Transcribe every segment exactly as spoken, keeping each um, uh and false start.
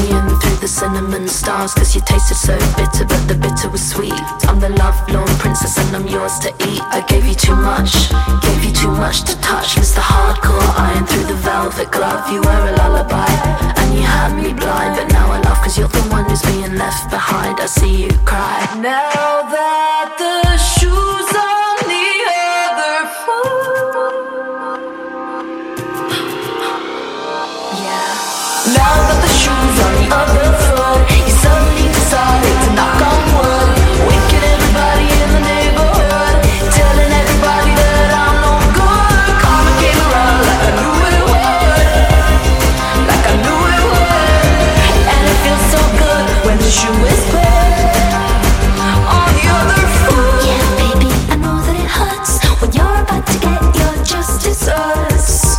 seeing through the cinnamon stars, cause you tasted so bitter, but the bitter was sweet. I'm the love-lorn princess and I'm yours to eat. I gave you too much, gave you too much to touch. Mister Hardcore Iron through the velvet glove. You were a lullaby and you had me blind, but now I laugh cause you're the one who's being left behind. I see you cry. Now that the shoes on the other foot, yeah. Now that the shoes on the other foot, you suddenly decided to knock on wood, waking everybody in the neighborhood, telling everybody that I'm no good. Karma came around like I knew it would, like I knew it would. And it feels so good when the shoe is put on the other foot. Yeah, baby, I know that it hurts when you're about to get your just desserts.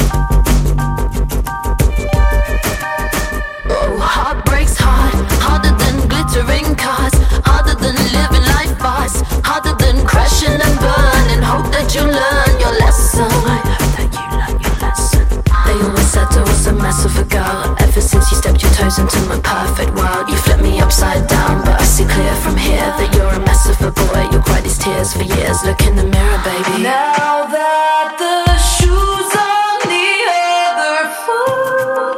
Oh, heart breaks hard, harder than glittering cars, harder than living life fast, harder than crashing and burn, and hope that you learn your lesson. I hope that you learn your lesson. They always said I was a mess of a girl. Ever since you stepped your toes into my perfect world, you flipped me upside down, but I see clear from here that you're a mess of a boy. You'll cry these tears for years. Look in the mirror, baby. Now that the shoes on the other foot,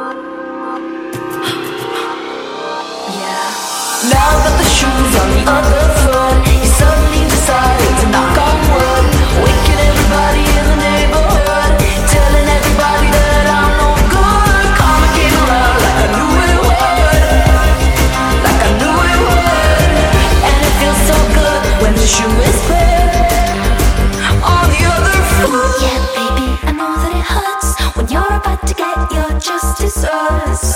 yeah. Now that the shoes on the other foot, you suddenly decided to knock on wood, waking everybody in the neighborhood, telling everybody that I'm no good. Karma came around like I knew it would, like I knew it would. And it feels so good when the shoe is put on the other foot. Yeah, baby, I know that it hurts when you're about to get your just desserts.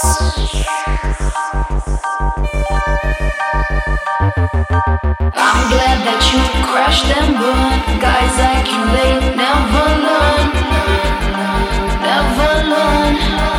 I'm glad that you crashed and burned. Guys like you, they never learn, never learn.